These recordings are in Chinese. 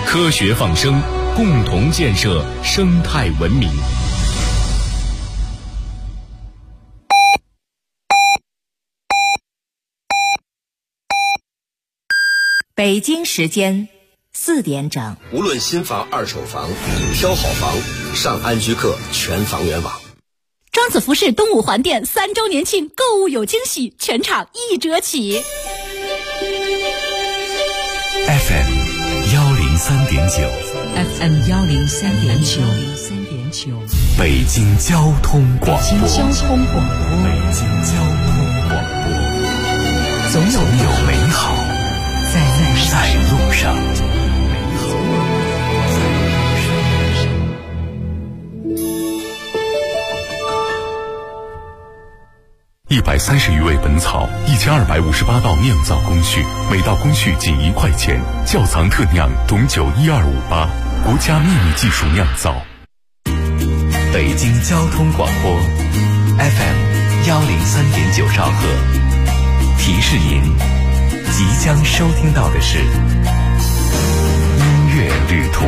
科学放声，共同建设生态文明。 北京时间4点整。 无论新房、二手房，挑好房，上安居客全房源网。 庄子服饰东五环店3周年庆，购物有惊喜，全场1折起。 FM 103.9 FM 103.9 北京交通广播。总有美好在路上。130余味本草，1258道酿造工序，每道工序仅1块钱。窖藏特酿董酒12588，国家秘密技术酿造。北京交通广播 FM 103.9兆赫，提示您即将收听到的是音乐旅途。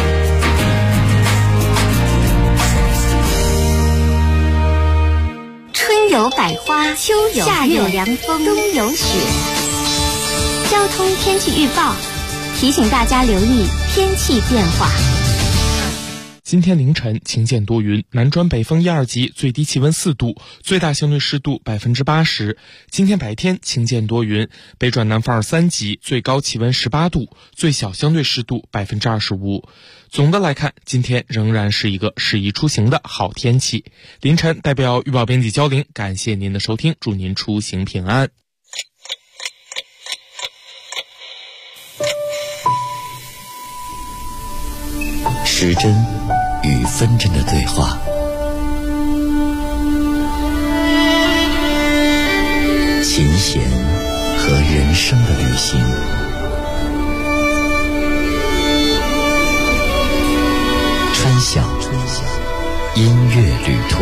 春有百花，秋有夏有凉风，冬有雪。交通天气预报提醒大家留意天气变化。 今天凌晨晴间多云，南转北风1、2级，最低气温4度，最大相对湿度80%。今天白天晴间多云，北转南风2、3级，最高气温18度，最小相对湿度25%。总的来看，今天仍然是一个适宜出行的好天气。凌晨代表预报编辑焦玲，感谢您的收听，祝您出行平安。 时针与分针的对话，琴弦和人生的旅行，穿晓音乐旅途。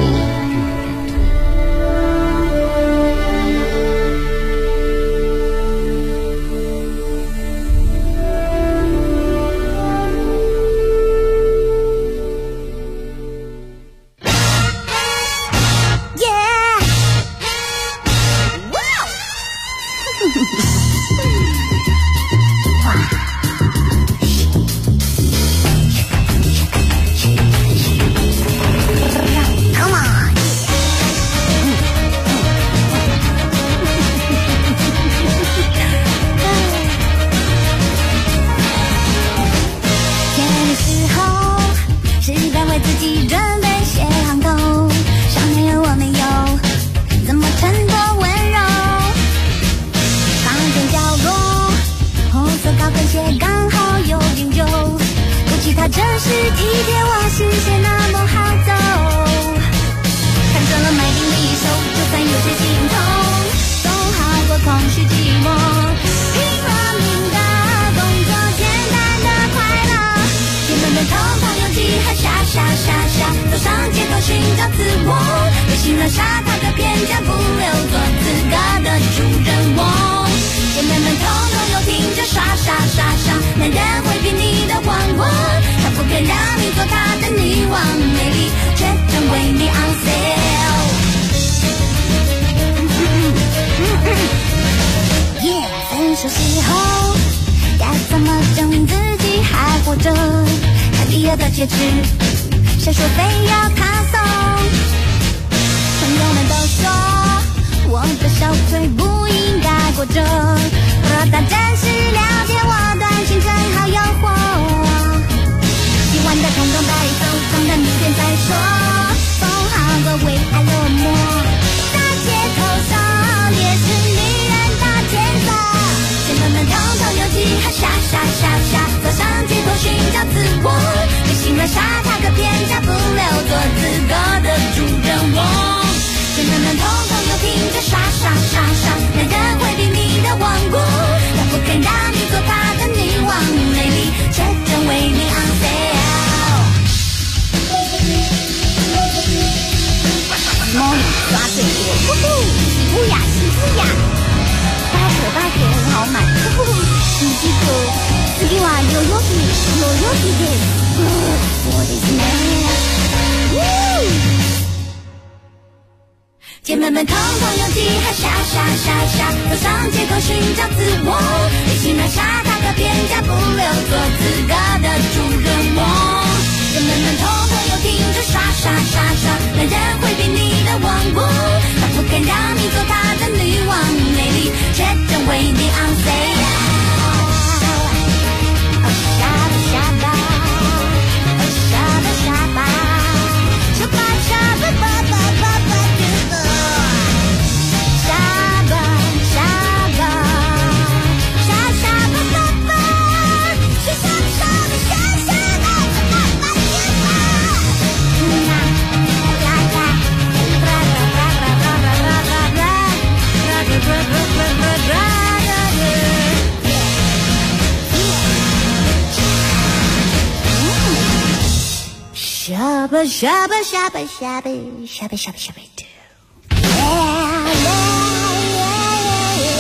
分手时候该怎么证明自己还活着？看第二的戒指，谁说非要他送？朋友们都说我的小腿不应该裹着，若他真是了解我短信正好有货，喜欢的统统带走，等到明天再说，封好个为爱落寞，大街头上也是女人大减法，姐妹们统统有机还傻傻傻傻，走上街头寻找自我，被心乱杀他个偏家不留做资格的主人翁，姐妹们统统有听着傻傻傻傻，男人会比你的顽固，他不肯让你做他的女姐妹们统统有几海沙沙沙沙，走上街头寻找自我，一起拿下他的偏家，不留做资格的主人翁。姐妹们统统有听着刷刷刷刷，男人会比你的王国，他不肯让你做他的女王，美丽却真为你昂飞。Shabba shabba shabba shabba shabba shabba shabba do. Yeah, yeah, yeah, yeah.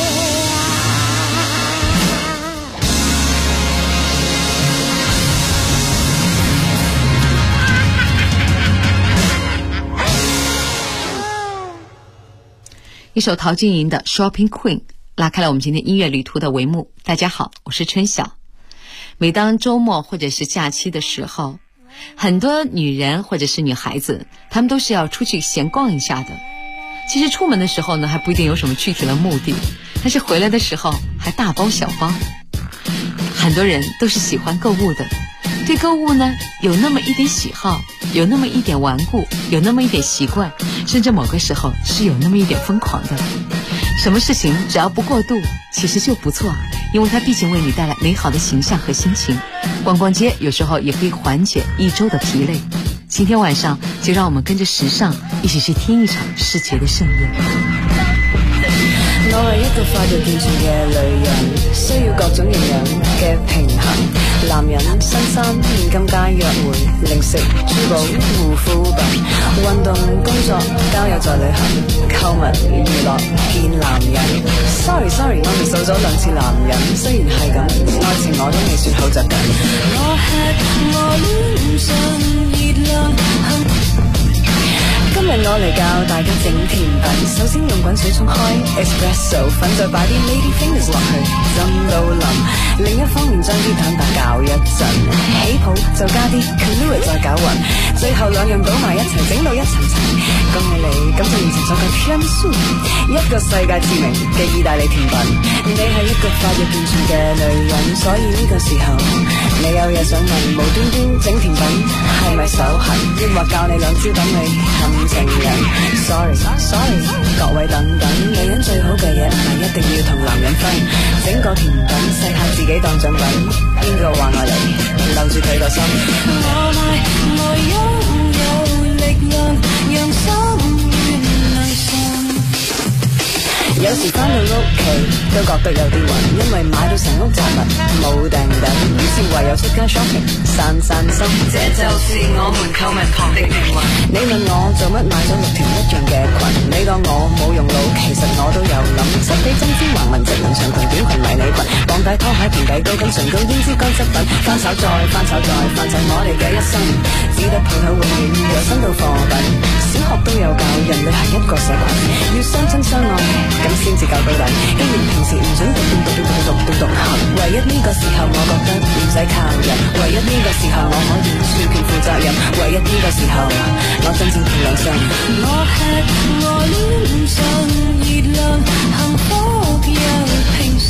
一首陶晶莹的 Shopping Queen 拉开了我们今天音乐旅途的帷幕。大家好，我是春晓。每当周末或者是假期的时候，很多女人或者是女孩子，她们都是要出去闲逛一下的。其实出门的时候呢，还不一定有什么具体的目的，但是回来的时候还大包小包。很多人都是喜欢购物的，对购物呢有那么一点喜好，有那么一点顽固，有那么一点习惯，甚至某个时候是有那么一点疯狂的。什么事情只要不过度，其实就不错，因为它毕竟为你带来美好的形象和心情。逛逛街有时候也可以缓解一周的疲累。今天晚上就让我们跟着时尚一起去听一场世界的盛宴。 我係一個發育健全嘅女人，需要各種營養嘅平衡。男人新衫現金街約會，零食珠寶護膚品，運動工作交友在旅行，購物娛樂見男人。Sorry， 我未數咗2次男人，雖然係咁，愛情我都未算好着緊。我吃我戀上熱量。今日我嚟教大家整甜品，首先用滾水沖開 espresso 粉，再擺啲 lady fingers 落去浸到腍，另一方面將啲蛋白攪一陣，起泡就加啲 Kahlua 再攪勻，最後兩樣倒埋一齊整到一層層。恭喜你，咁就完成咗個 tiramisu， 一個世界知名嘅意大利甜品。你係一個發育健全嘅女人，所以呢個時候你有嘢想問，無端端整甜品係咪手痕？抑或教你兩招等你冚情人 sorry 各位等等，女人最好嘅嘢唔係一定要同男人分，整個甜品細下自己當獎品，邊個話我嚟留住佢個心。我擁有力量讓心願能上。有時返到屋企都覺得有啲暈，因為買到成屋雜物冇訂等，於是唯有出街 shopping 散心，這就是我們購物狂的靈魂。你問我做乜買咗6條一樣嘅裙，你當我冇用腦，其實我都有諗，質地針尖橫紋直紋長裙短裙迷你裙，綁帶拖鞋平底高跟唇膏胭脂乾飾品，翻炒再翻炒再翻炒我哋嘅一生，只得鋪頭永遠有新到貨品。小學都有教人類係一個社群，要相親相愛咁先至夠到底。既然平時唔准獨行，唯一呢個時候我覺得唔使靠人，唯一呢個時候我可以全權負責任，唯一呢個時候我真正同良心。我吃我戀上熱量，幸福又平常，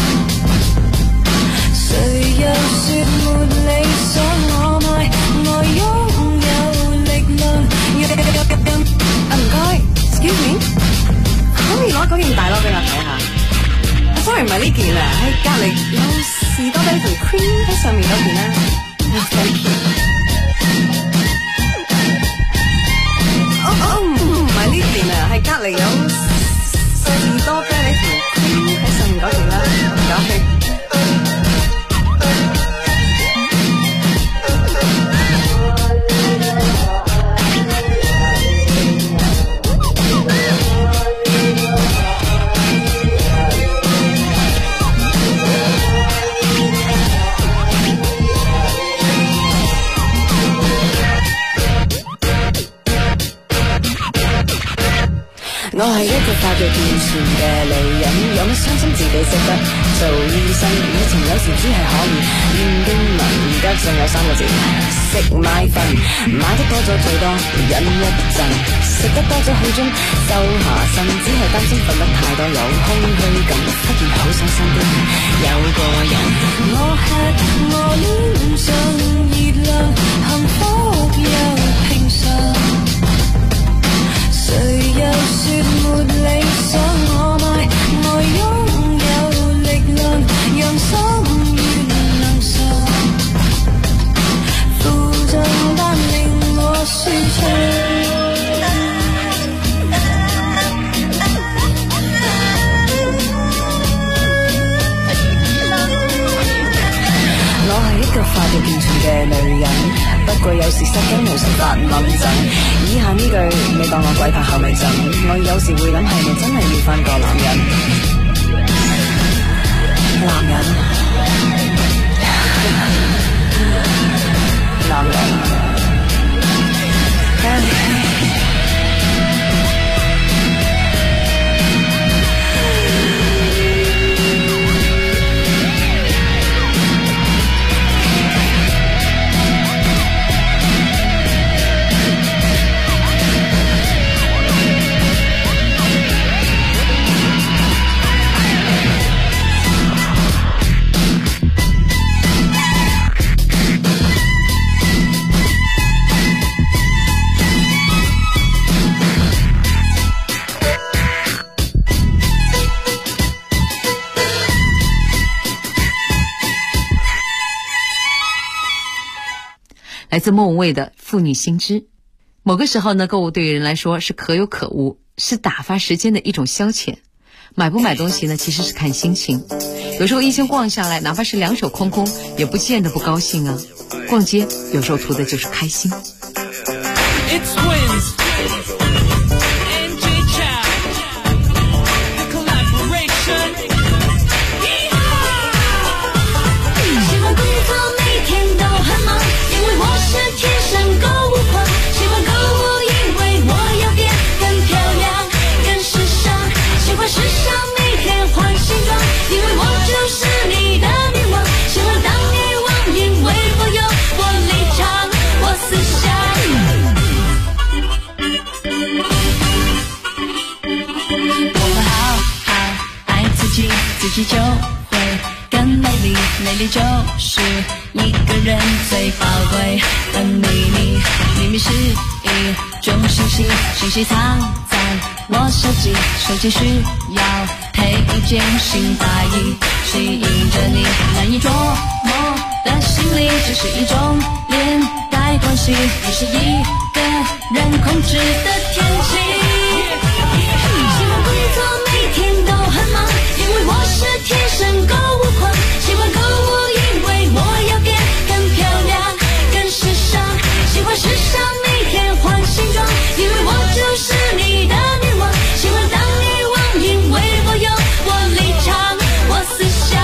誰又說沒理想？我愛我擁有力量。唔該 ，excuse me， 可唔可以攞嗰件大褸俾我睇下？Sorry， 唔係呢件啊，喺隔離有士多啤梨同 cream 喺上面嗰件啦。Thank you。唔係呢件啊，係隔離有士多啤梨同 cream 喺上面嗰件啦。唔該。 我係一個發育健全嘅女人，有乜傷心自己識得做醫生。以前有時只係可以念經文，而家仲有3個字，食買瞓，買得多咗最多忍一陣，食得多咗好中收下身，只係擔心瞓得太多有空虛感，忽然好想身邊有個人。我吃我戀上熱量，幸福又平常，誰又說沒理想？我買愛擁有力量，讓心願能上，負重擔令我舒暢。我係一個發育健全嘅女人，不過有時失驚無神發猛震。以下呢句你當我鬼拍後尾枕，我有時會諗係咪真係要返個男人？男人。 来自莫文蔚的妇女新知。某个时候呢，购物对于人来说是可有可无，是打发时间的一种消遣。买不买东西呢，其实是看心情。有时候一天逛下来，哪怕是两手空空，也不见得不高兴啊。逛街有时候图的就是开心。 自己就会更美丽，美丽就是一个人最宝贵的秘密。秘密是一种信息，信息藏在我手机，手机需要配一件新大衣，吸引着你难以捉摸的心理，这是一种连带关系，也是一个人控制的天气。希望工作每天都很忙，因为我是天生购物狂，喜欢购物，因为我要变更漂亮更时尚，喜欢时尚每天换新装，因为我就是你的女王，喜欢当女王，因为我有我立场我思想，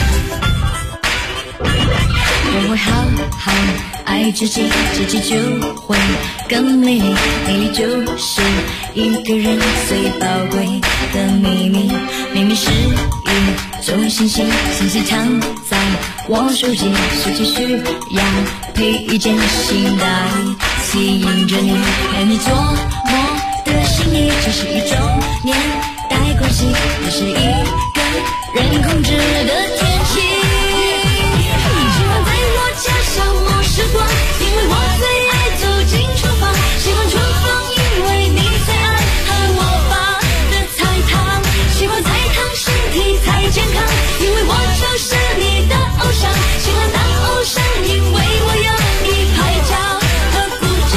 我会好好爱自己，自己就会更美丽，美丽就是一个人最宝贵的秘密，秘密是一种信息，信息藏在我手机，手机需要配一件新大衣，吸引着你，陪你做梦的心意，这是一种年代关系，也是一个人控制的天气。喜欢在我家消磨时光，因为我最爱走进厨房，喜欢厨房，因为你最爱喝我爸的菜汤，喜欢菜汤身体才健康，因为我就是你的偶像，喜欢当偶像，因为我有你拍照和鼓掌。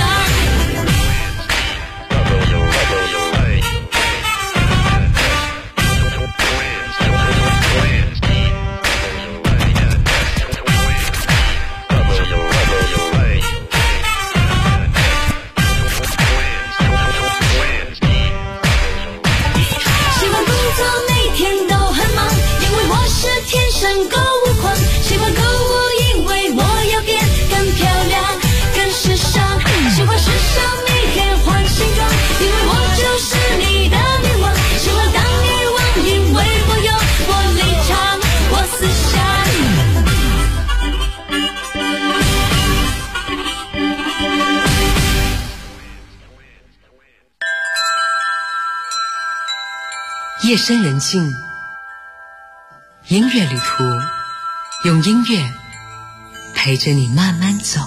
夜深人静，音乐旅途，用音乐陪着你慢慢走。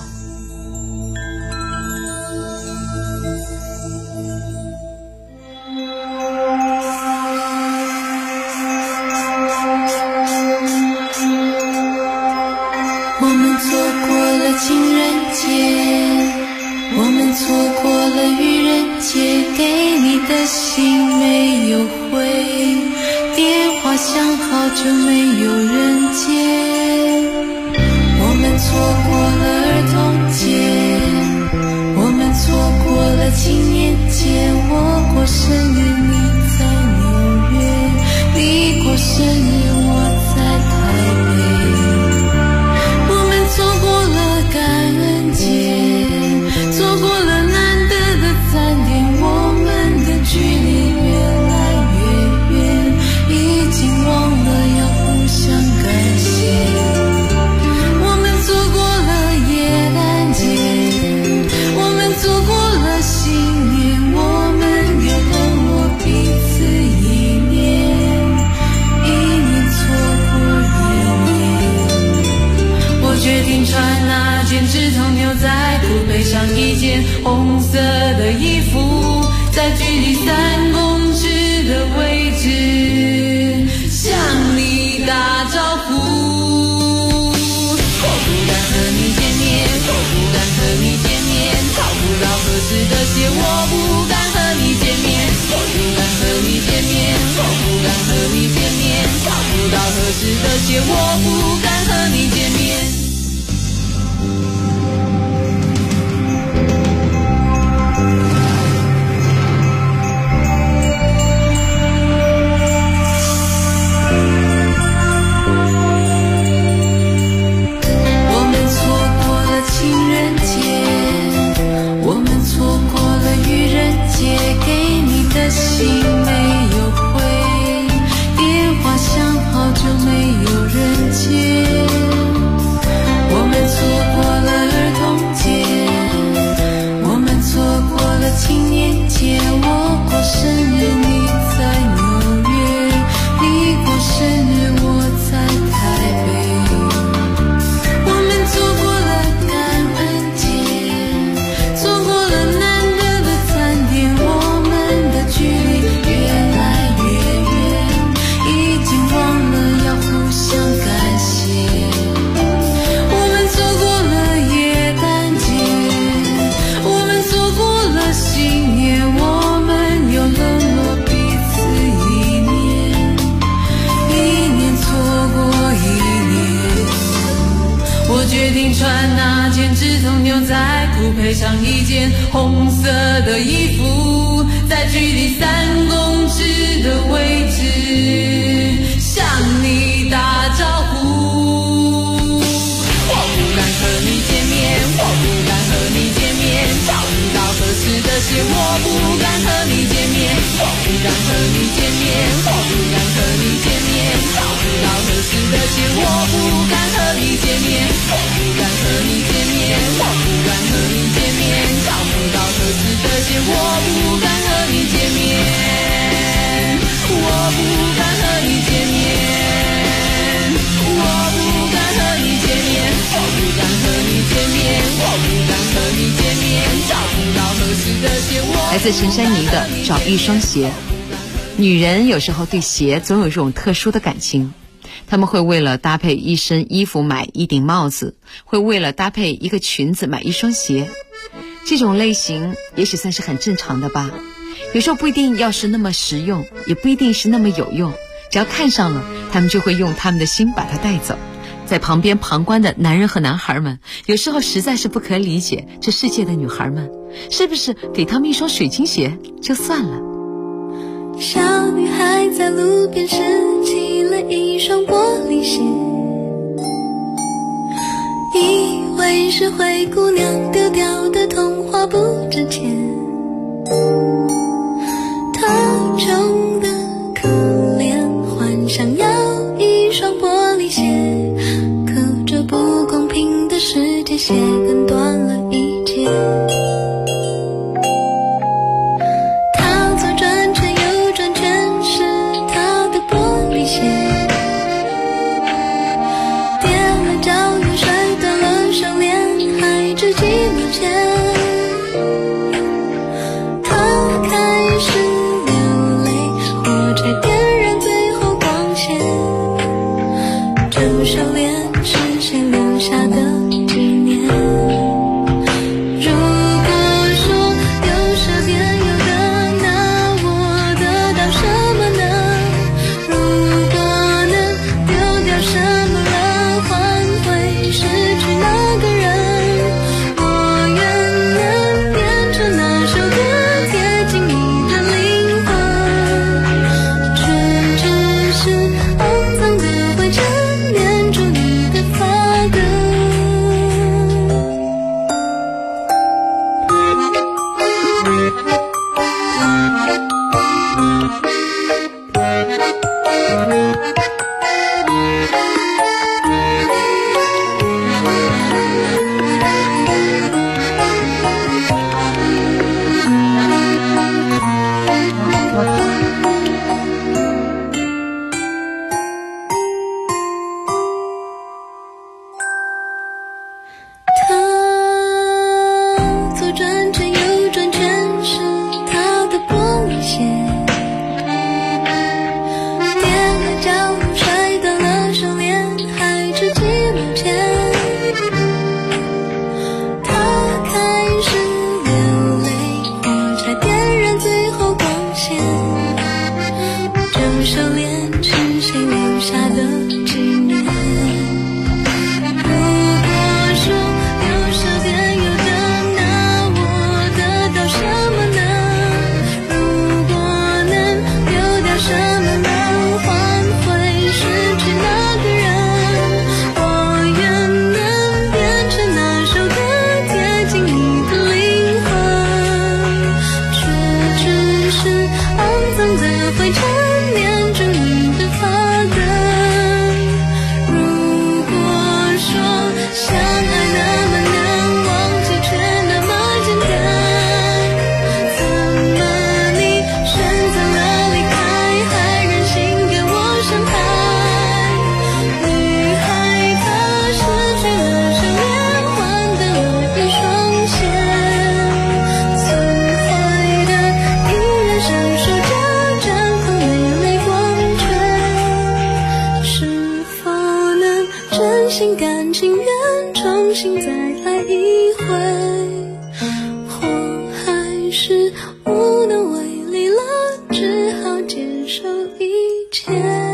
我们错过了情人节，我们错过了愚人节，给你的信没有回，电话响好久没有人接。我们错过了儿童节，我们错过了青年节，我过生日你在纽约，你过生日我在台北。错过了感恩节，错过了难得的餐点，我们的距离越来越远，已经忘了要互相感谢。我们错过了耶诞节，我们错过了新年，我们又冷落彼此一年，一年错过一年。我决定穿那件直筒牛仔裤，配上一件红色的衣服，在距离3公尺的位置向你打招呼。我不敢和你见面，我不敢和你见面，找不到合适的鞋，我不敢和你见面，我不敢和你见面，我不敢和你见面，找不到合适的鞋，我不敢和你见面。信没有回，电话响好久没有人接。我们错过了儿童节，我们错过了青年节，我过生日你在纽约，你过生日我在台北。我们错过了感恩节，错过了难得的餐点，我们的距离越来越远，已经忘了要互相感谢。我们错过了耶诞节，我们错过了新年，我们又冷落彼此一年，一年错过一年。我决定穿那件直筒牛仔裤，配上一件红色的衣服，在距离3公尺的位置向你打招呼。我不敢和你见面，我不敢和你见面，找不到合适的鞋，我不敢和你见面，我不敢和你见面，我不敢和你见面，找不到合适的鞋，我不敢和你见面，我不敢和你见面，我不敢和你见面，找不到合适的鞋，我不敢和你见面，我不敢和你见面，我不敢和你见面，我不敢和你见面，我不敢和你见面，找不到合适的鞋， 来自陈珊妮的《找一双鞋》。女人有时候对鞋总有一种特殊的感情，她们会为了搭配一身衣服买一顶帽子，会为了搭配一个裙子买一双鞋。这种类型也许算是很正常的吧，有时候不一定要是那么实用，也不一定是那么有用，只要看上了，他们就会用他们的心把它带走。在旁边旁观的男人和男孩们，有时候实在是不可理解，这世界的女孩们是不是给他们一双水晶鞋就算了。 小女孩在路边拾起了一双玻璃鞋，以为是灰姑娘丢掉的童话不值钱，她穷得可怜，幻想要一双玻璃鞋，可这不公平的世界，鞋跟断了一截。她左转圈右转，全是她重新再来一回，我还是无能为力了，只好接受一切。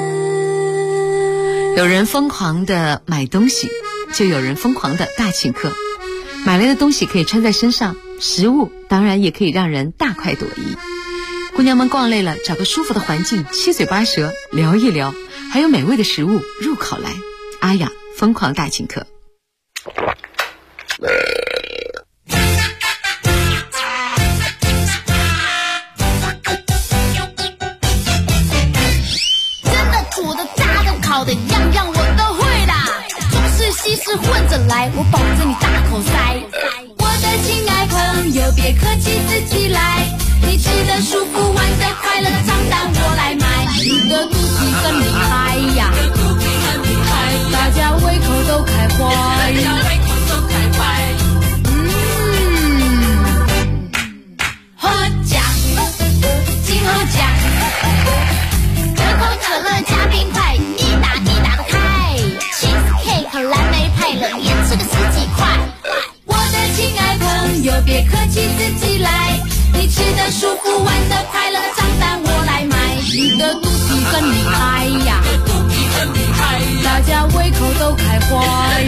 有人疯狂的买东西，就有人疯狂的大请客。买来的东西可以穿在身上，食物当然也可以让人大快朵颐。姑娘们逛累了，找个舒服的环境，七嘴八舌聊一聊，还有美味的食物入口来。阿雅疯狂大请客。 蒸的、煮的、炸的、烤的，样样我都会啦。中式西式混着来，我保证你大口塞。我的亲爱朋友，别客气，自己来。你吃的舒服，玩的快乐，账单我来买。你的肚皮很厉害呀，大家胃口都开怀。喝奖，金喝奖，可口可乐加冰块，一打一打的开。cheese cake 蓝莓派，冷烟吃个10几块。我的亲爱朋友，别客气，自己来。你吃的舒服，玩的快乐，账单我来买。你的肚皮很厉害呀，大家胃口都开怀。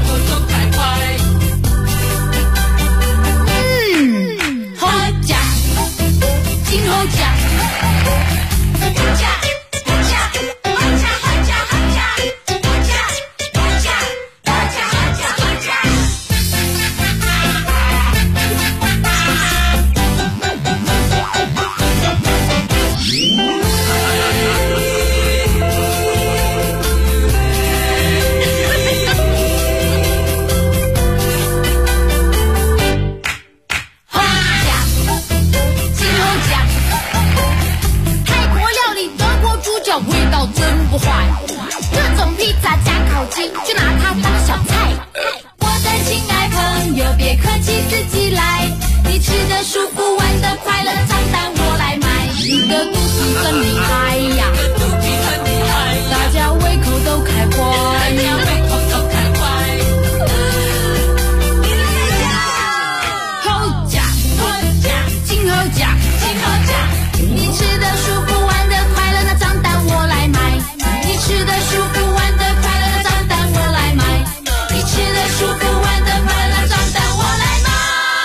喝奖，金猴奖，喝奖，喝奖，喝奖，喝奖，喝奖，喝奖，喝奖，喝奖，喝奖。味道真不坏，各种披萨加烤鸡，就拿它当小菜。我的亲爱朋友，别客气，自己来。你吃的舒服，玩的快乐，账单我来买。你的肚皮很厉害呀，大家胃口都开怀。猴奖，金猴奖，你吃的舒服，玩的快乐，那账单我来买。你吃的舒服，玩的快乐，那账单我来买。你吃的舒服，玩的快乐，那账单我来买。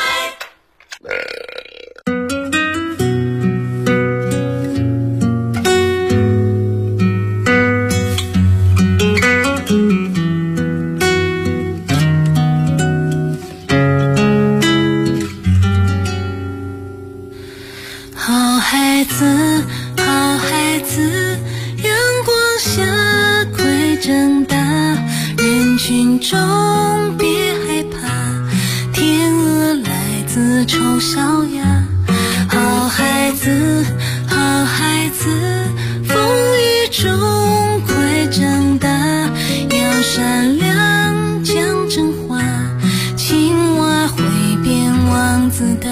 好孩子，好孩子，阳光下快长大，人群中别害怕，天鹅来自丑小鸭。好孩子，好孩子，风雨中快长大，要善良讲真话，青蛙会变王子的。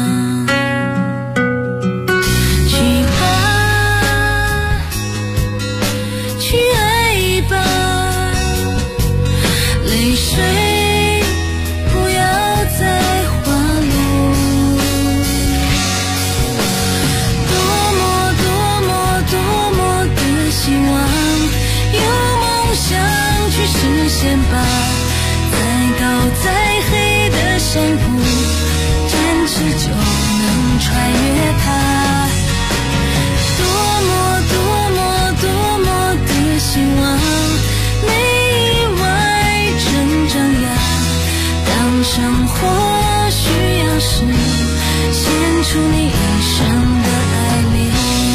先吧，再高再黑的山谷，展翅就能穿越它。多么多么多么的希望，没意外成长呀。当生活需要时，献出你一生的爱恋。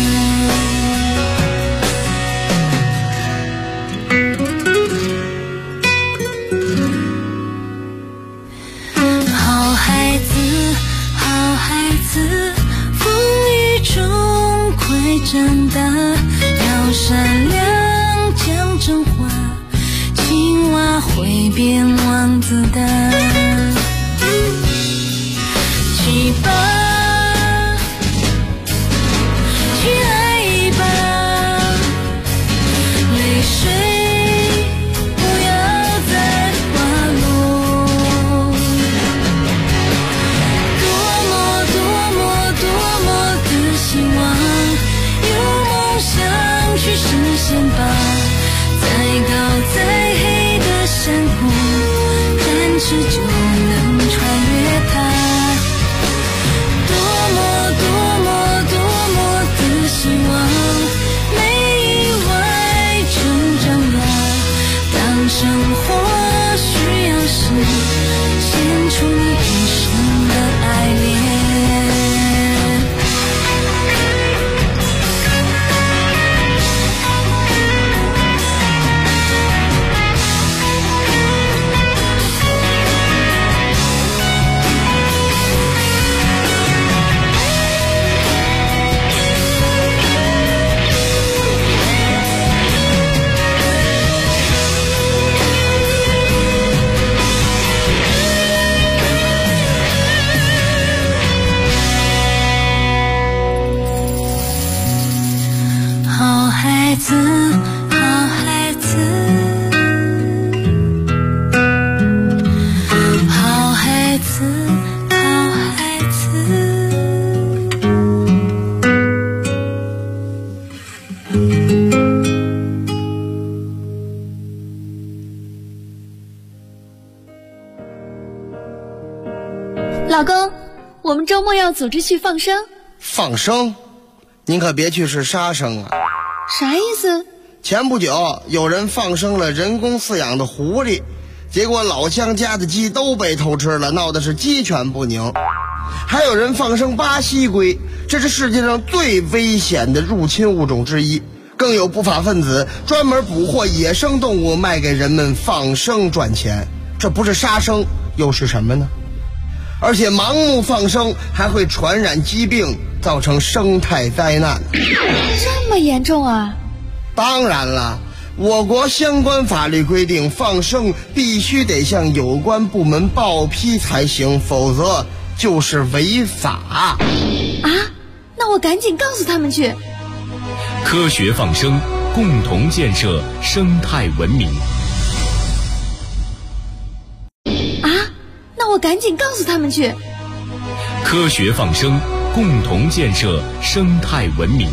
风雨中快长大，要善良讲真话，青蛙会变王子的。去吧，去爱吧，泪水不要再滑落。 时就能穿越它。多么多么多么的希望，没意外成长啊。当生活需要时，献出你一生的爱恋。好孩子，好孩子，好孩子，好孩子。 老公，我们周末要组织去放生。 放生？您可别去是杀生啊！ 啥意思？ 前不久有人放生了人工饲养的狐狸，结果老乡家的鸡都被偷吃了，闹的是鸡犬不宁。还有人放生巴西龟，这是世界上最危险的入侵物种之一。更有不法分子专门捕获野生动物卖给人们放生赚钱，这不是杀生又是什么呢？而且盲目放生还会传染疾病，造成生态灾难。 这么严重啊？ 当然了，我国相关法律规定，放生必须得向有关部门报批才行，否则就是违法。 啊？那我赶紧告诉他们去。 科学放生，共同建设生态文明。 我赶紧告诉他们去。 科学放生，共同建设生态文明。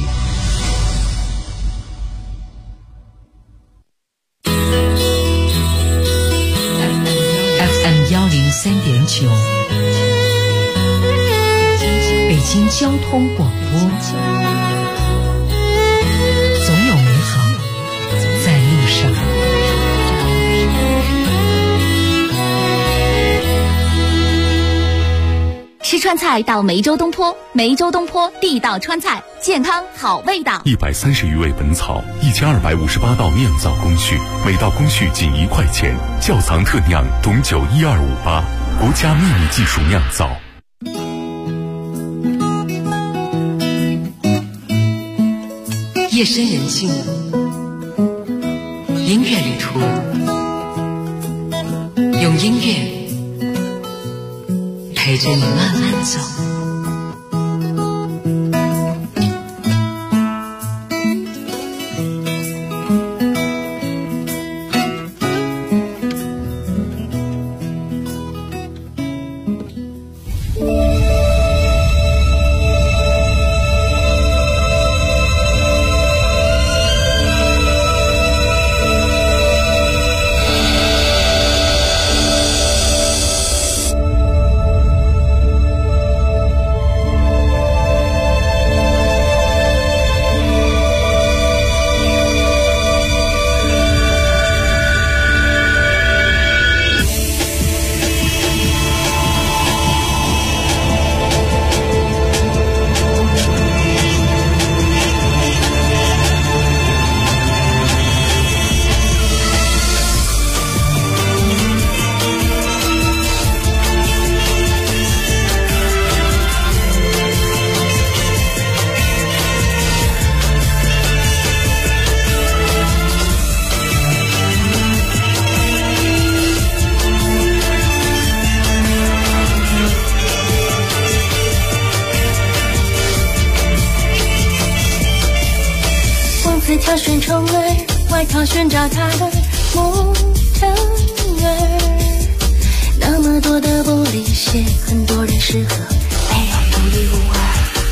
FM 103.9，北京交通广播。总有美好在路上。 吃川菜到梅州东坡，梅州东坡地道川菜，健康好味道。 130余味本草，1258道酿造工序，每道工序仅1块钱，窖藏特酿董酒12588，国家秘密技术酿造。 夜深人静，音乐旅途，用音乐陪着你慢慢走。 挑选宠儿，外套寻找他的模特儿，那么多的玻璃鞋，很多人适合没人独一无二。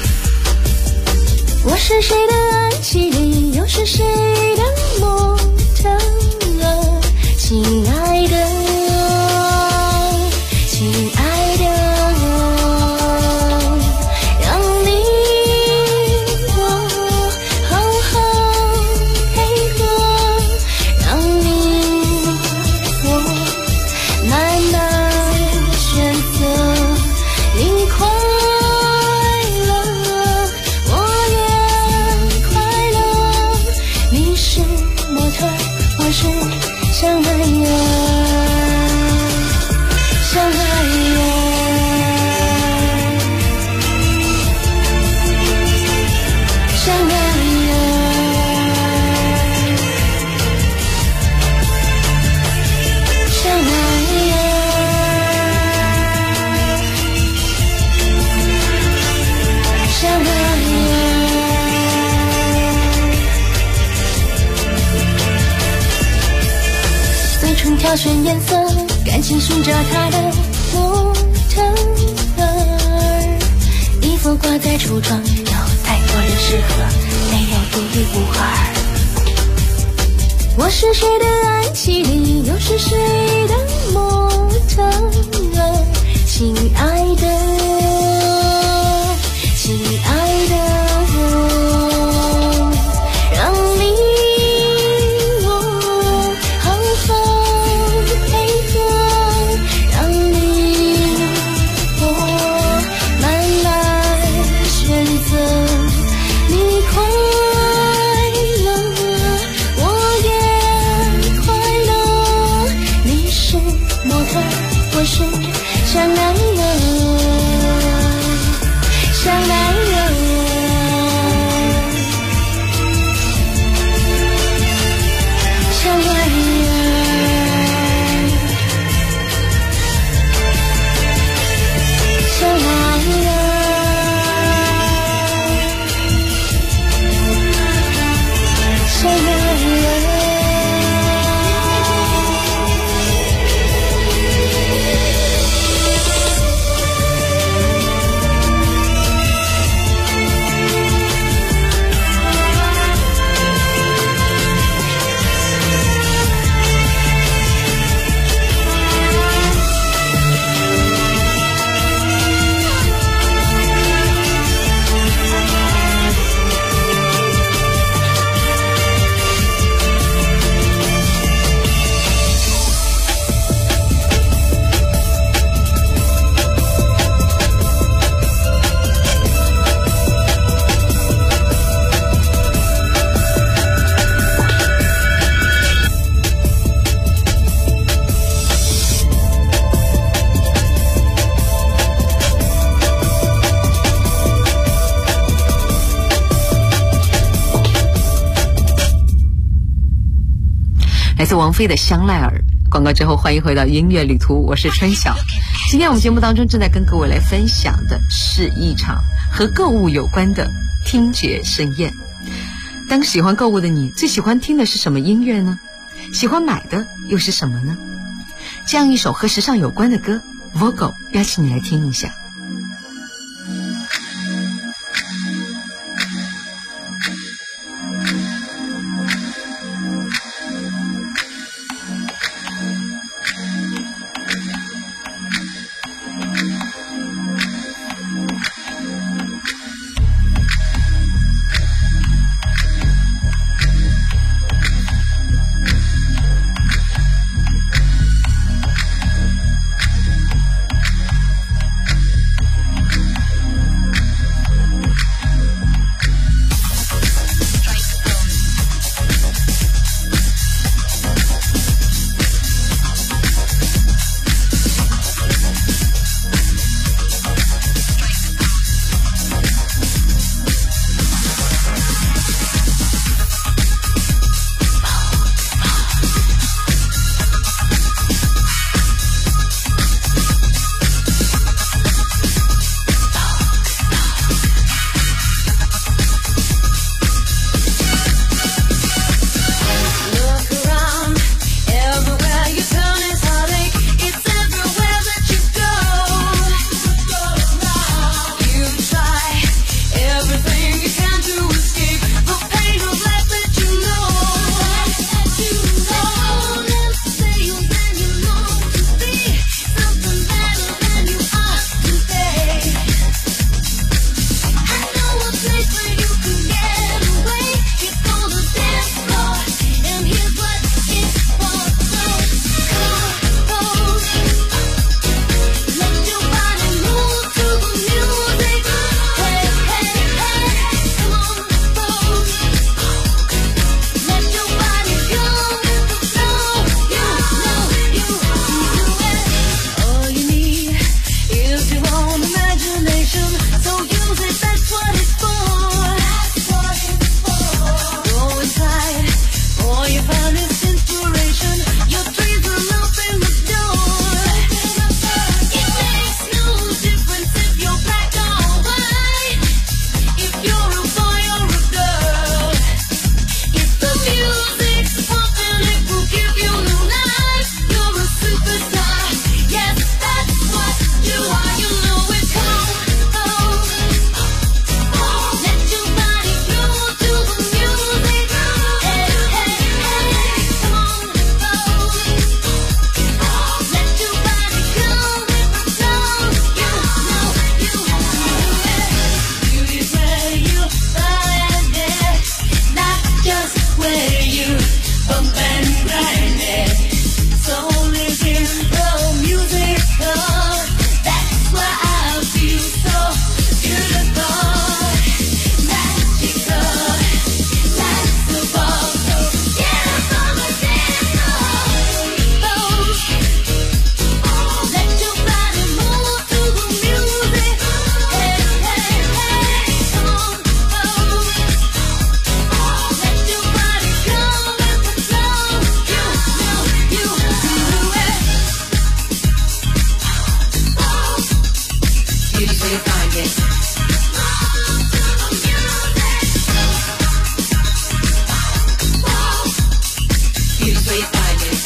我是谁的安琪丽，又是谁的模特儿？亲爱的， 要选颜色，感情寻找它的模特儿。衣服挂在橱窗，有太多人适合，没有独一无二。我是谁的暗器里，又是谁的模特儿？亲爱的，亲爱的我，让你我好好配合，让你我慢慢选择。你快乐，我也快乐。你是模特，我是相爱人，相爱人，相爱人，相爱人，相爱人。 来自王菲的香奈儿。广告之后，欢迎回到音乐旅途，我是春晓。今天我们节目当中正在跟各位来分享的是一场和购物有关的听觉盛宴。当喜欢购物的你，最喜欢听的是什么音乐呢？喜欢买的又是什么呢？这样一首和时尚有关的歌， Vogue 邀请你来听一下。 you find it. Here's where you find it.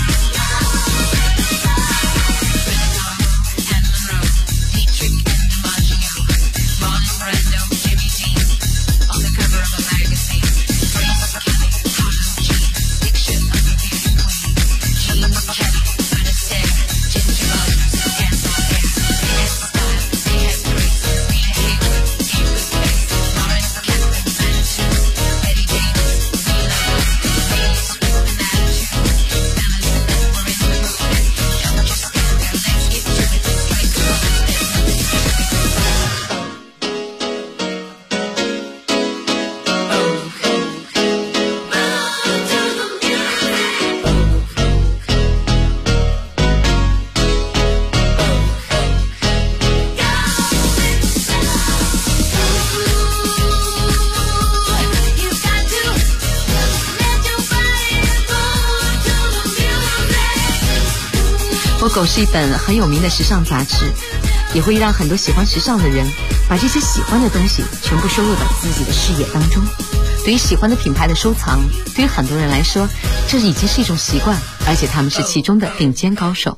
《狗》是一本很有名的时尚杂志，也会让很多喜欢时尚的人把这些喜欢的东西全部收入到自己的视野当中。对于喜欢的品牌的收藏，对于很多人来说，这已经是一种习惯，而且他们是其中的顶尖高手。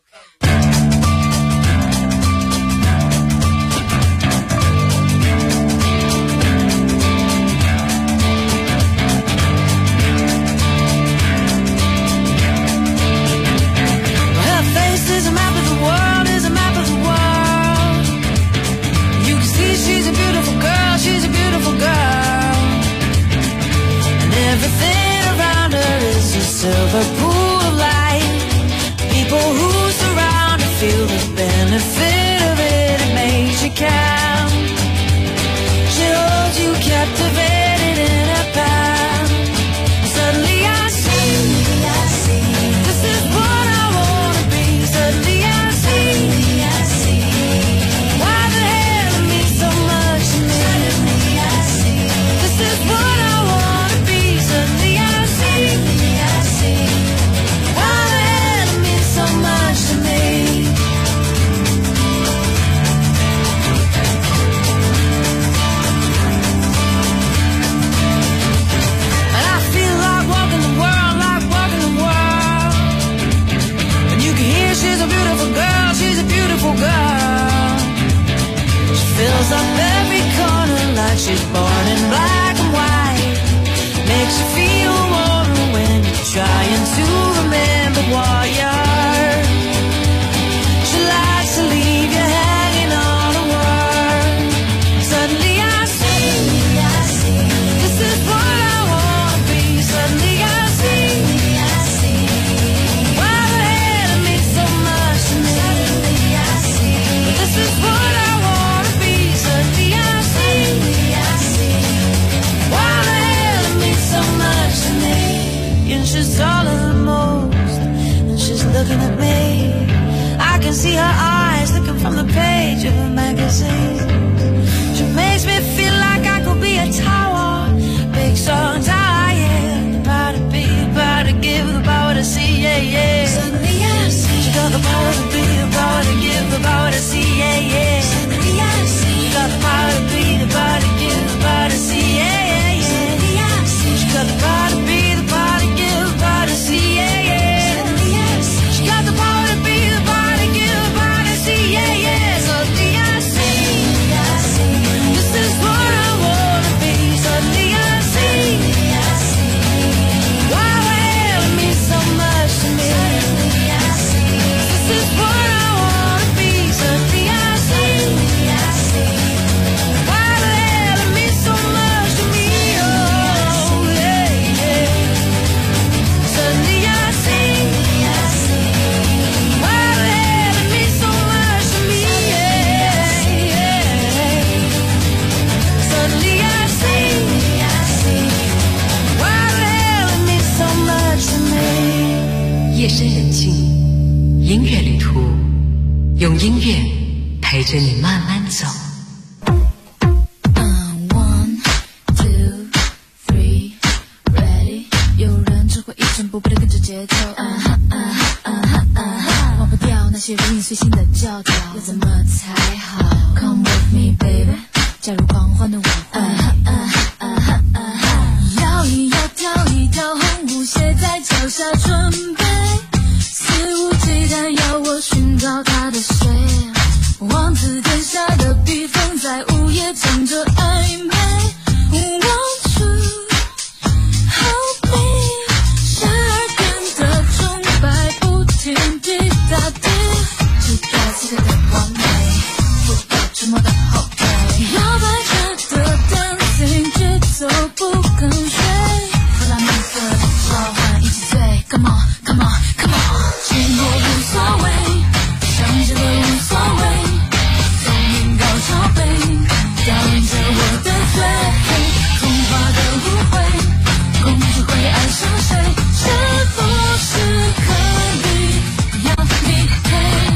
Silver pool of light. People who surround her feel the benefit of it. It makes you count. She holds you captivated in her palm. Suddenly I see, this is what I wanna be. Suddenly I see, why the hell it means so much to me. Suddenly I see, this is what I wanna be. Suddenly I see. Why the hell it means so much to me. And I feel like walking the world, And you can hear she's a beautiful girl, she's a beautiful girl. She fills up every corner like she's born in black and white. Makes you feel warmer when you're trying to remember what you heard. She likes to leave you hanging on a word. Suddenly I see, this is what I wanna be. Suddenly I see, why the hell it means so much to me. Suddenly I see, this is what I wanna be. Suddenly I see, why the hell it means so much to me. And she's taller than most, and she's looking at me. I can see her eyes looking from the page of a magazine. She makes me feel like I could be a tower, big strong tower, yeah. The power to be, the power to give, the power to see, yeah, yeah. Suddenly I see, she got the power to be, the power to give, the power to see, yeah, yeah. Suddenly I see, she got the power to be, the power to give, the power to see, yeah, yeah, yeah. Suddenly I see, she got the power to be, the power to give, the power to see, yeah, yeah. Suddenly I see, she got the power to be, the power to give, the power to see, yeah, yeah. Suddenly I see, this is what I wanna be. Suddenly I see, why the hell it means so much to me. Suddenly I see, this is what I wanna be. Suddenly I see, why the hell it means so much to me. Oh yeah, yeah. Suddenly I see, why the hell it means so much to me. Yeah, yeah. Suddenly I see, why the hell it means so much to me. 夜深人静，音乐旅途，用音乐陪着你慢慢走。 1, 2, 3, ready。有人只会一成不变的跟着节奏，忘不掉那些人影随心的教条，要怎么才好 ？Come with me, baby， 加入狂欢的舞会。摇一摇，跳一跳，红舞鞋在脚下准备，肆无忌惮要我寻找他的谁？王子殿下的披风在午夜唱着暧昧。Want you, hold me， 12点的钟摆不停滴答滴，期待此刻的完美，不要沉默的后退，摇摆着的 dancing 节奏不跟随，弗拉门戈的召唤一起醉 ，Come on, come on, come on， 寂寞无所谓，想着了无所谓，聪明高潮杯，调引着我的嘴。童话的误会，公主会爱上谁？是不是可以要你陪？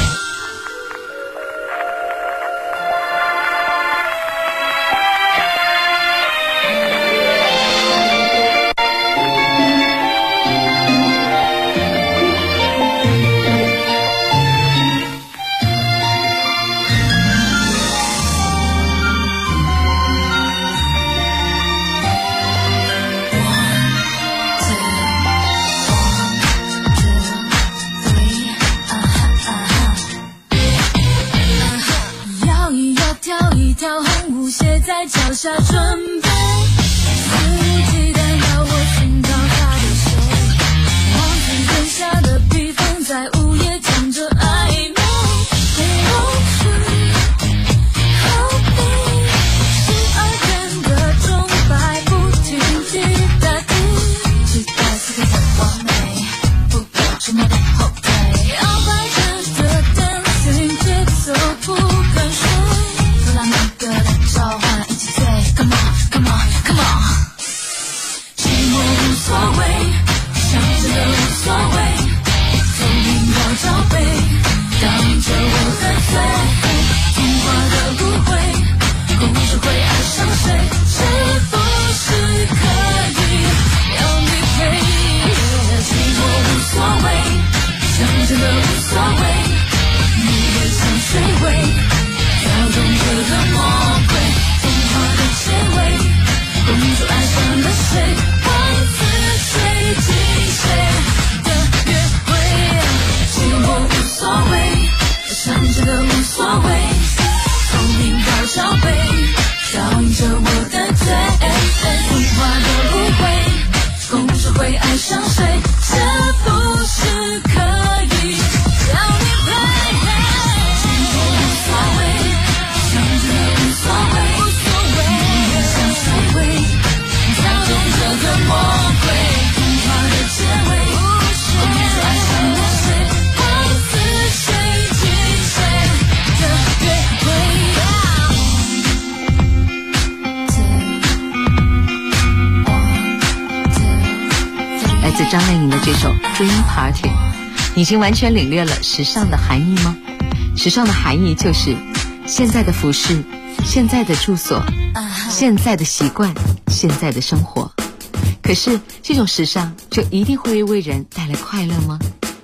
在脚下准备，肆无忌惮要我寻找他的谁？王子殿下的披风在午夜唱着暧昧。Want you, hold me， 12点的钟摆不停滴答滴，期待此刻的完美，不要沉默的后退，摇摆着的 dancing 节奏不跟随，弗拉门戈的召唤。Come on, come on, come on， 寂寞无所谓，想着的无所谓，聪明高潮杯，调引着我的嘴，童话的误会，公主会爱上谁？是不是可以要你陪？寂寞无所谓，想着的无所谓，你也像水尾，跳动着的魔鬼。结尾，公主爱上了谁？王子追进谁的约会？寂寞无所谓，想着的无所谓，聪明高潮杯，调引着我的嘴，童话的误会，公主会爱上谁？是不是可以要你陪？寂寞无所谓，想着的无所谓。跳动着的魔鬼，童话的结尾，公主爱上了谁？王子追进谁的约会？来自张靓颖的这首 Dream Party， 你已经完全领略了时尚的含义吗？时尚的含义就是现在的服饰，现在的住所，现在的习惯，现在的生活。可是这种时尚就一定会为人带来快乐吗？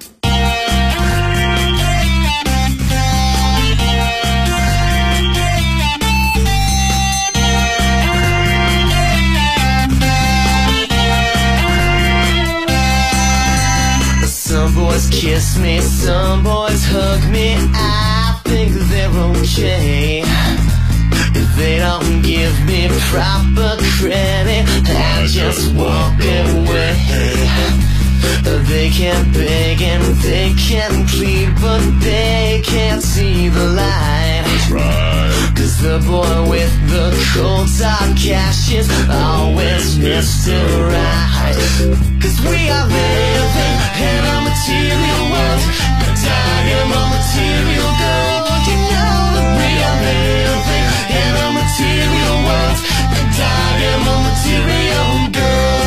Some boys kiss me, some boys hug me, I think they're okay. If they don't give me proper credit, I just walk away. They can beg and they can plead, but they can't see the light. Cause the boy with the cold hard cash is always Mr. Right. Cause we are living in a material world, a diamond material gold. You know that we are living in a material world, a diamond material gold.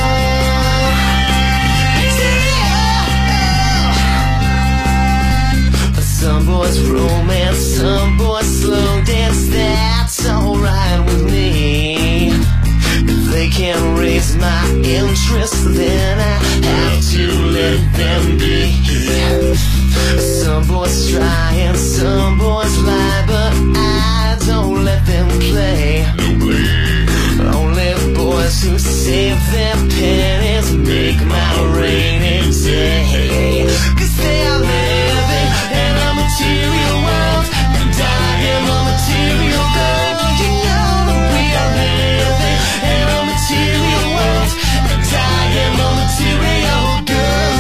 Some boys romance, some boys slow dance, that's alright with me. If they can't raise my interest, then I have to let them be. Some boys try and some boys lie, but I don't let them play. Only boys who save their pennies make my rainy day. 'Cause they are living in a material world and die in a material world. You know that we are living in a material world and die in a material world.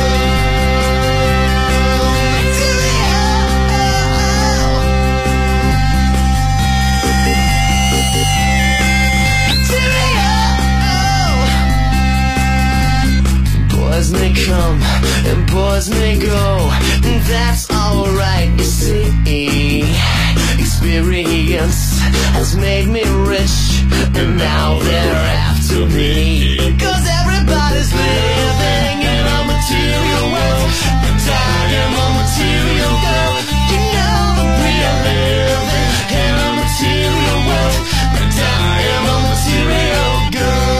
Boys may come and boys may go, and that's alright, you see. Experience has made me rich, and now they're after me. 'Cause everybody's living in a material world and dying in a material world. You know that we are living in a material world and dying in a material world.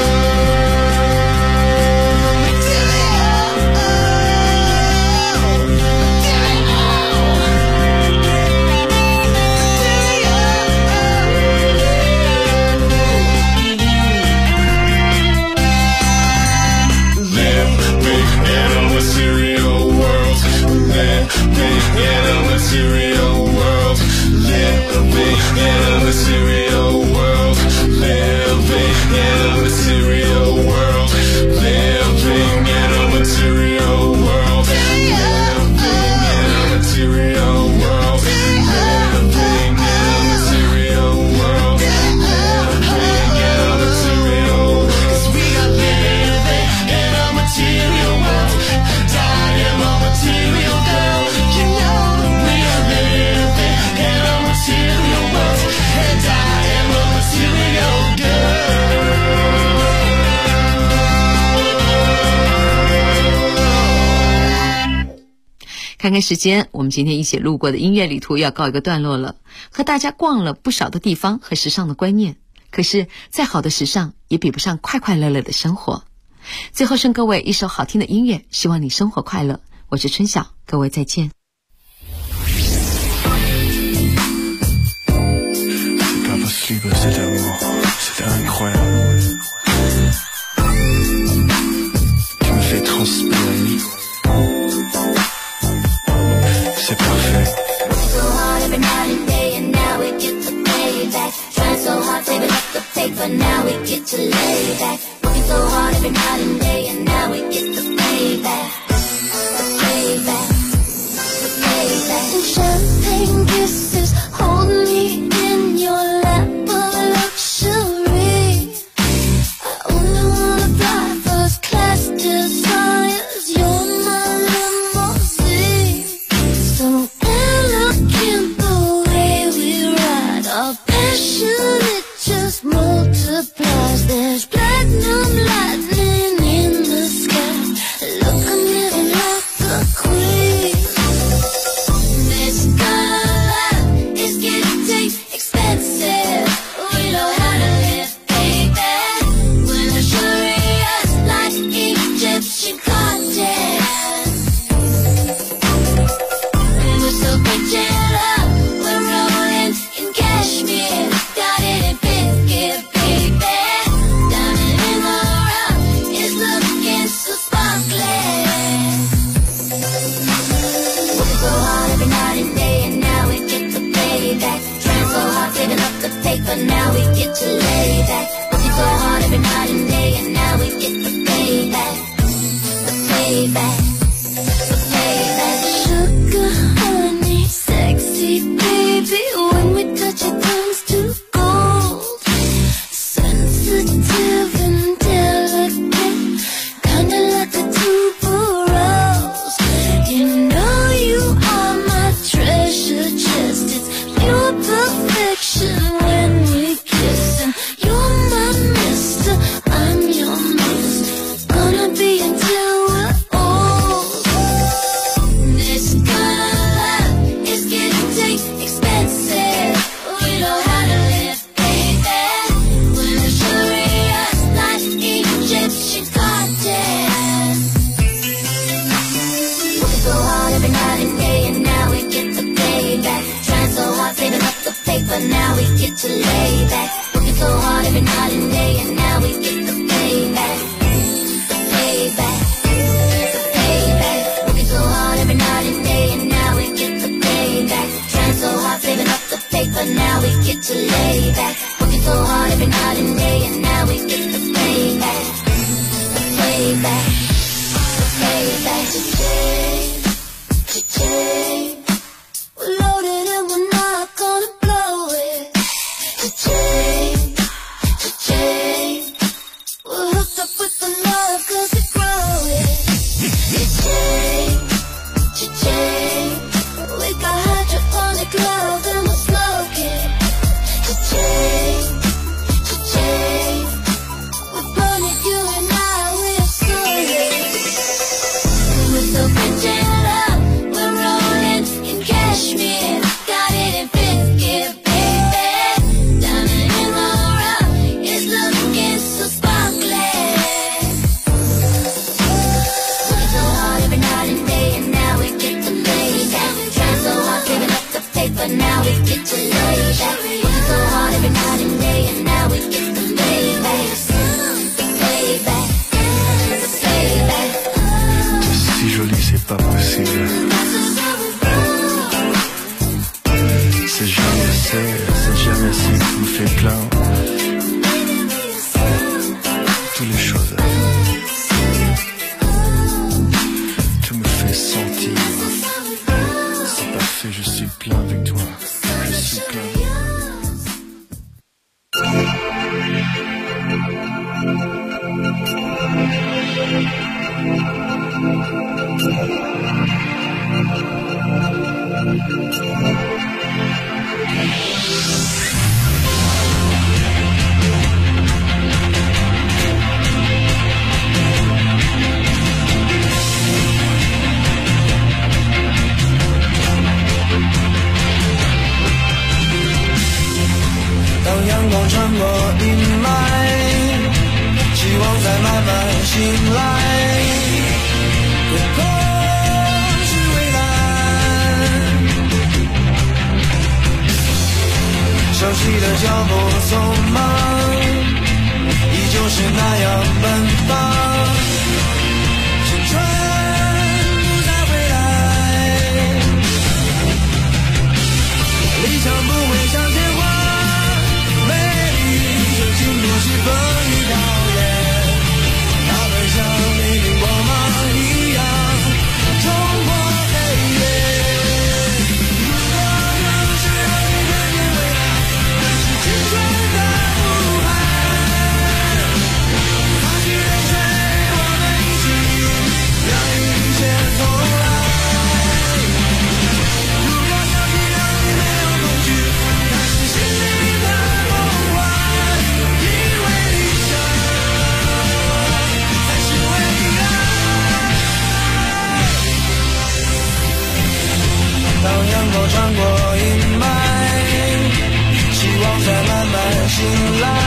看看时间，我们今天一起路过的音乐旅途要告一个段落了。和大家逛了不少的地方和时尚的观念，可是再好的时尚也比不上快快乐乐的生活。最后送各位一首好听的音乐，希望你生活快乐。我是春晓，各位再见。 C'est parfait. So hard every night and day, and now we get to pay back. Trying so hard, saving up the paper, now we get to lay back. Working so hard every night and day, and now we get to pay back. To pay back. To pay back. Champagne kisses, hold me in your lap of luxury. I only wanna fly first class desires. You're my limousine. So elegant the way we ride. Our passion, it just multiplies. There's platinum lightning in the sky. Look, I'm living like a queen. This kind of life is getting expensive. We know how to live, baby. We're luxurious like Egyptian cartels. We're so rich in love, we're rolling in cashmere. Got get to lay back. Working so hard every night and day, and now we get the payback. Payback, payback. Working so hard every night and day, and now we get the payback. Trying so hard, saving up the paper, now we get to lay back. Working so hard every night and day, and now we get the payback. Payback, payback. Today, we're loaded and we're not gonna blow it. Today, we're hooked up with the love 'cause we grow it. Today, we got hydroponic love and we're smoking. Today, we're burning you and I, we're soaring. We're so rich in love, we're rolling in cashmere. Got it in fifth gear, baby. Diamond in the rough, it's looking so sparkly. Working so hard every night and day, and now we get to lay back. Trying so hard, saving up the paper, now we get to lay back. Working so hard every night and day, and now we get to lay back. Payback, payback. Si joli, c'est pas possible. C'est jamais assez, tu me fais plein. Toutes les choses. Tu me fais sentir. C'est parfait, je suis plein avec toi. Je suis plein. 当阳光穿过阴霾，希望在慢慢醒来。天空是蔚蓝，熟悉的脚步匆忙，依旧是那样奔放。青春不再回来，理想不会向前滑。美丽就经过是风雨考验，它们像黎明光芒一样冲破黑夜。如果有时让你看见未来，那是青春的呼喊。放弃泪水，我们一起让一切重来。如果相信让你没有恐惧，那是心灵的梦幻。因为理想才是未来。当阳光穿过阴霾，希望在慢慢醒来。